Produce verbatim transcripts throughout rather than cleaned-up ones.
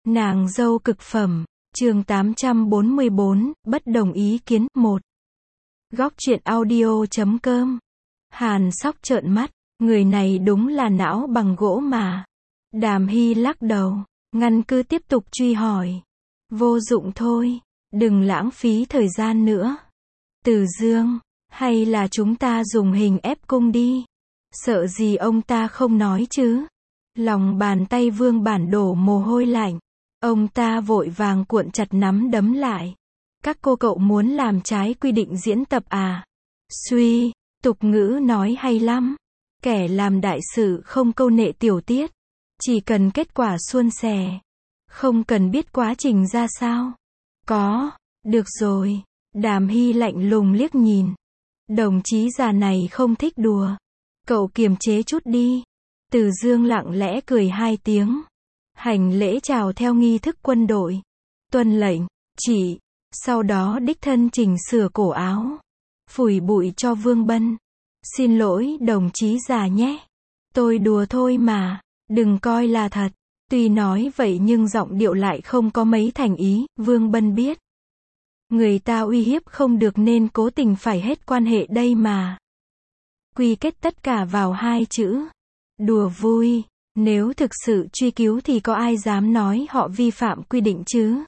Nàng dâu cực phẩm, chương tám trăm bốn mươi bốn, bất đồng ý kiến, một. Góc truyện audio chấm com. Hàn Sóc trợn mắt, người này đúng là não bằng gỗ mà. Đàm Hy lắc đầu, ngăn cứ tiếp tục truy hỏi. Vô dụng thôi, đừng lãng phí thời gian nữa. Từ Dương, hay là chúng ta dùng hình ép cung đi. Sợ gì ông ta không nói chứ. Lòng bàn tay Vương Bản đổ mồ hôi lạnh. Ông ta vội vàng cuộn chặt nắm đấm lại. Các cô cậu muốn làm trái quy định diễn tập à? Suy, tục ngữ nói hay lắm. Kẻ làm đại sự không câu nệ tiểu tiết. Chỉ cần kết quả suôn sẻ. Không cần biết quá trình ra sao. Có, được rồi. Đàm Hy lạnh lùng liếc nhìn. Đồng chí già này không thích đùa. Cậu kiềm chế chút đi. Từ Dương lặng lẽ cười hai tiếng. Hành lễ chào theo nghi thức quân đội. Tuân lệnh, chỉ. Sau đó đích thân chỉnh sửa cổ áo. Phủi bụi cho Vương Bân. Xin lỗi đồng chí già nhé. Tôi đùa thôi mà. Đừng coi là thật. Tuy nói vậy nhưng giọng điệu lại không có mấy thành ý. Vương Bân biết. Người ta uy hiếp không được nên cố tình phải hết quan hệ đây mà. Quy kết tất cả vào hai chữ. Đùa vui. Nếu thực sự truy cứu thì có ai dám nói họ vi phạm quy định chứ?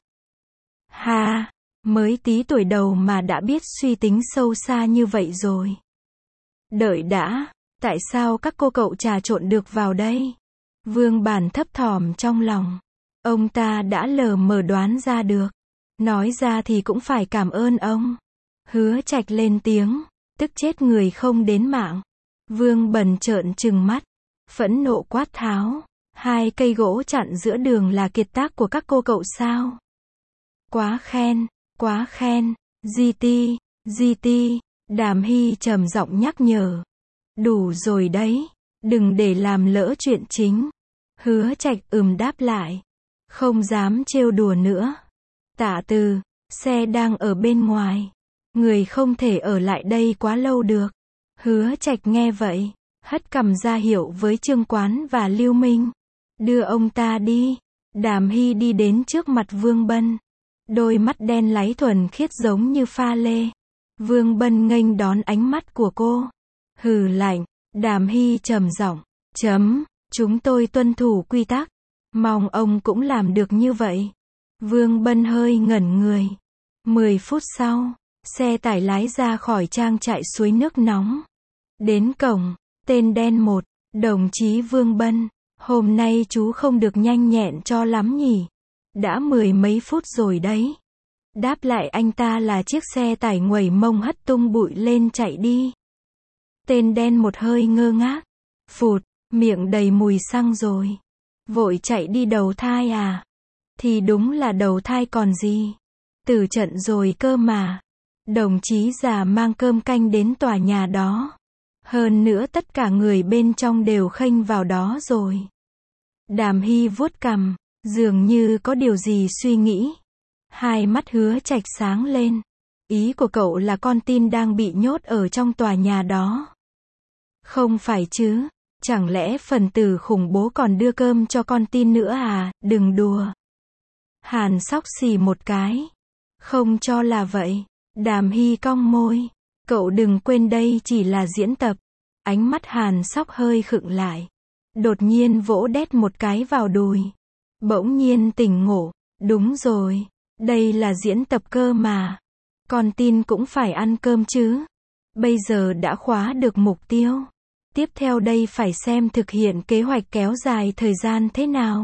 Ha, mới tí tuổi đầu mà đã biết suy tính sâu xa như vậy rồi. Đợi đã, tại sao các cô cậu trà trộn được vào đây? Vương Bản thấp thỏm trong lòng. Ông ta đã lờ mờ đoán ra được. Nói ra thì cũng phải cảm ơn ông. Hứa Trạch lên tiếng, tức chết người không đến mạng. Vương Bần trợn trừng mắt. Phẫn nộ quát tháo. Hai cây gỗ chặn giữa đường là kiệt tác của các cô cậu sao? Quá khen, quá khen. giê tê, giê tê. Đàm Hy trầm giọng nhắc nhở. Đủ rồi đấy. Đừng để làm lỡ chuyện chính. Hứa Trạch ừm đáp lại. Không dám trêu đùa nữa. Tạ Từ, xe đang ở bên ngoài. Người không thể ở lại đây quá lâu được. Hứa Trạch nghe vậy. Hất cằm ra hiệu với Trương Quán và Lưu Minh. Đưa ông ta đi. Đàm Hy đi đến trước mặt Vương Bân. Đôi mắt đen láy thuần khiết giống như pha lê. Vương Bân nghênh đón ánh mắt của cô. Hừ lạnh. Đàm Hy trầm giọng. Chấm. Chúng tôi tuân thủ quy tắc. Mong ông cũng làm được như vậy. Vương Bân hơi ngẩn người. Mười phút sau, xe tải lái ra khỏi trang trại suối nước nóng. Đến cổng. Tên đen một, đồng chí Vương Bân, hôm nay chú không được nhanh nhẹn cho lắm nhỉ? Đã mười mấy phút rồi đấy. Đáp lại anh ta là chiếc xe tải nguẩy mông hất tung bụi lên chạy đi. Tên đen một hơi ngơ ngác. Phụt, miệng đầy mùi xăng rồi. Vội chạy đi đầu thai à? Thì đúng là đầu thai còn gì. Từ trận rồi cơ mà. Đồng chí già mang cơm canh đến tòa nhà đó. Hơn nữa tất cả người bên trong đều khênh vào đó rồi. Đàm Hy vuốt cằm, dường như có điều gì suy nghĩ. Hai mắt Hứa Trạch sáng lên. Ý của cậu là con tin đang bị nhốt ở trong tòa nhà đó. Không phải chứ, chẳng lẽ phần tử khủng bố còn đưa cơm cho con tin nữa à, đừng đùa. Hàn Sóc xì một cái. Không cho là vậy. Đàm Hy cong môi. Cậu đừng quên đây chỉ là diễn tập. Ánh mắt Hàn Sóc hơi khựng lại. Đột nhiên vỗ đét một cái vào đùi. Bỗng nhiên tỉnh ngộ. Đúng rồi. Đây là diễn tập cơ mà. Con tin cũng phải ăn cơm chứ. Bây giờ đã khóa được mục tiêu. Tiếp theo đây phải xem thực hiện kế hoạch kéo dài thời gian thế nào.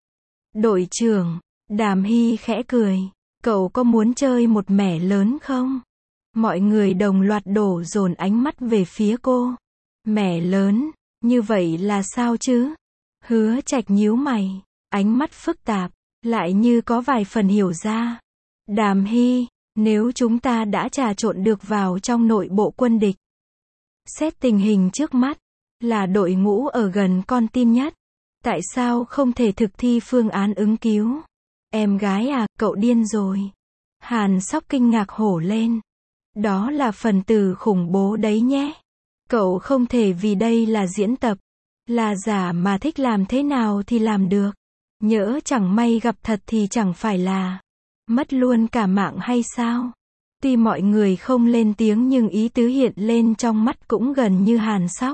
Đội trưởng. Đàm Hy khẽ cười. Cậu có muốn chơi một mẻ lớn không? Mọi người đồng loạt đổ dồn ánh mắt về phía cô. Mẻ lớn, như vậy là sao chứ? Hứa Trạch nhíu mày, ánh mắt phức tạp, lại như có vài phần hiểu ra. Đàm Hy, nếu chúng ta đã trà trộn được vào trong nội bộ quân địch. Xét tình hình trước mắt, là đội ngũ ở gần con tin nhất. Tại sao không thể thực thi phương án ứng cứu? Em gái à, cậu điên rồi. Hàn Sóc kinh ngạc hổ lên. Đó là phần tử khủng bố đấy nhé. Cậu không thể vì đây là diễn tập, là giả mà thích làm thế nào thì làm được. Nhỡ chẳng may gặp thật thì chẳng phải là mất luôn cả mạng hay sao? Tuy mọi người không lên tiếng nhưng ý tứ hiện lên trong mắt cũng gần như Hàn Sóc.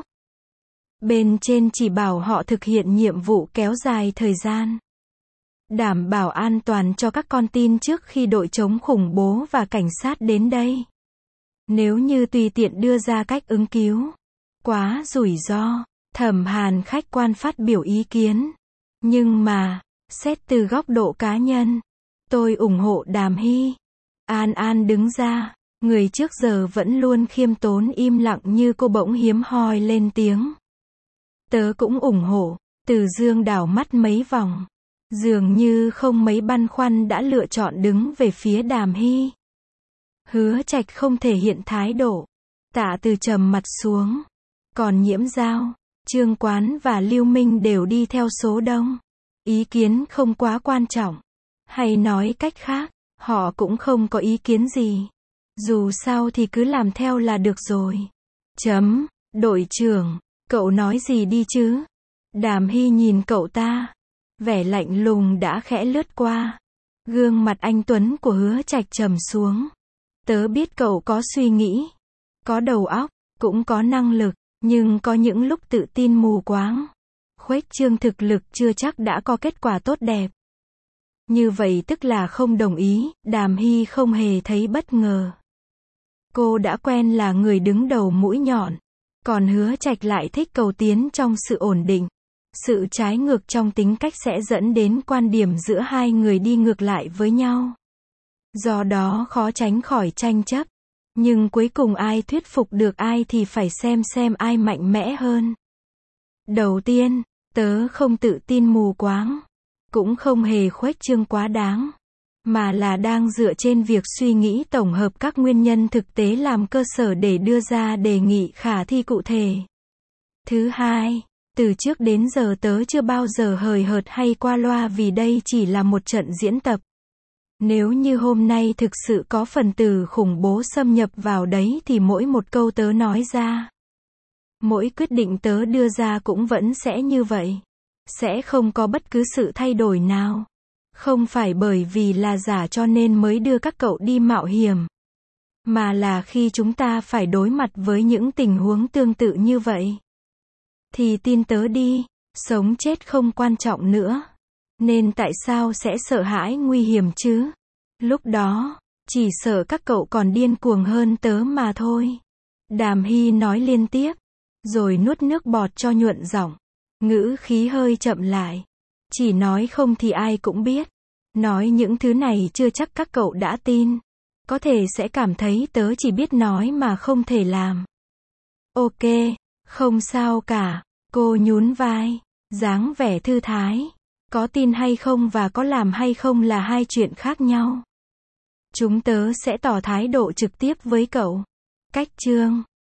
Bên trên chỉ bảo họ thực hiện nhiệm vụ kéo dài thời gian, đảm bảo an toàn cho các con tin trước khi đội chống khủng bố và cảnh sát đến đây. Nếu như tùy tiện đưa ra cách ứng cứu, quá rủi ro. Thẩm Hàn khách quan phát biểu ý kiến. Nhưng mà, xét từ góc độ cá nhân, tôi ủng hộ Đàm Hy. An An đứng ra, người trước giờ vẫn luôn khiêm tốn im lặng như cô bỗng hiếm hoi lên tiếng. Tớ cũng ủng hộ. Từ Dương đảo mắt mấy vòng, dường như không mấy băn khoăn đã lựa chọn đứng về phía Đàm Hy. Hứa Trạch không thể hiện thái độ. Tạ Từ trầm mặt xuống. Còn Nhiễm Giao, Trương Quán và Lưu Minh đều đi theo số đông. Ý kiến không quá quan trọng. Hay nói cách khác, họ cũng không có ý kiến gì. Dù sao thì cứ làm theo là được rồi. Chấm, đội trưởng, cậu nói gì đi chứ? Đàm Hy nhìn cậu ta. Vẻ lạnh lùng đã khẽ lướt qua. Gương mặt anh tuấn của Hứa Trạch trầm xuống. Tớ biết cậu có suy nghĩ, có đầu óc, cũng có năng lực, nhưng có những lúc tự tin mù quáng. Khuếch trương thực lực chưa chắc đã có kết quả tốt đẹp. Như vậy tức là không đồng ý. Đàm Hy không hề thấy bất ngờ. Cô đã quen là người đứng đầu mũi nhọn. Còn Hứa Trạch lại thích cầu tiến trong sự ổn định. Sự trái ngược trong tính cách sẽ dẫn đến quan điểm giữa hai người đi ngược lại với nhau. Do đó khó tránh khỏi tranh chấp. Nhưng cuối cùng ai thuyết phục được ai thì phải xem xem ai mạnh mẽ hơn. Đầu tiên, tớ không tự tin mù quáng. Cũng không hề khuếch trương quá đáng. Mà là đang dựa trên việc suy nghĩ tổng hợp các nguyên nhân thực tế làm cơ sở để đưa ra đề nghị khả thi cụ thể. Thứ hai, từ trước đến giờ tớ chưa bao giờ hời hợt hay qua loa vì đây chỉ là một trận diễn tập. Nếu như hôm nay thực sự có phần tử khủng bố xâm nhập vào đấy thì mỗi một câu tớ nói ra, mỗi quyết định tớ đưa ra cũng vẫn sẽ như vậy. Sẽ không có bất cứ sự thay đổi nào. Không phải bởi vì là giả cho nên mới đưa các cậu đi mạo hiểm. Mà là khi chúng ta phải đối mặt với những tình huống tương tự như vậy. Thì tin tớ đi, sống chết không quan trọng nữa. Nên tại sao sẽ sợ hãi nguy hiểm chứ? Lúc đó, chỉ sợ các cậu còn điên cuồng hơn tớ mà thôi. Đàm Hy nói liên tiếp, rồi nuốt nước bọt cho nhuận giọng. Ngữ khí hơi chậm lại. Chỉ nói không thì ai cũng biết. Nói những thứ này chưa chắc các cậu đã tin. Có thể sẽ cảm thấy tớ chỉ biết nói mà không thể làm. Ok, không sao cả. Cô nhún vai, dáng vẻ thư thái. Có tin hay không và có làm hay không là hai chuyện khác nhau. Chúng tớ sẽ tỏ thái độ trực tiếp với cậu. Cách chương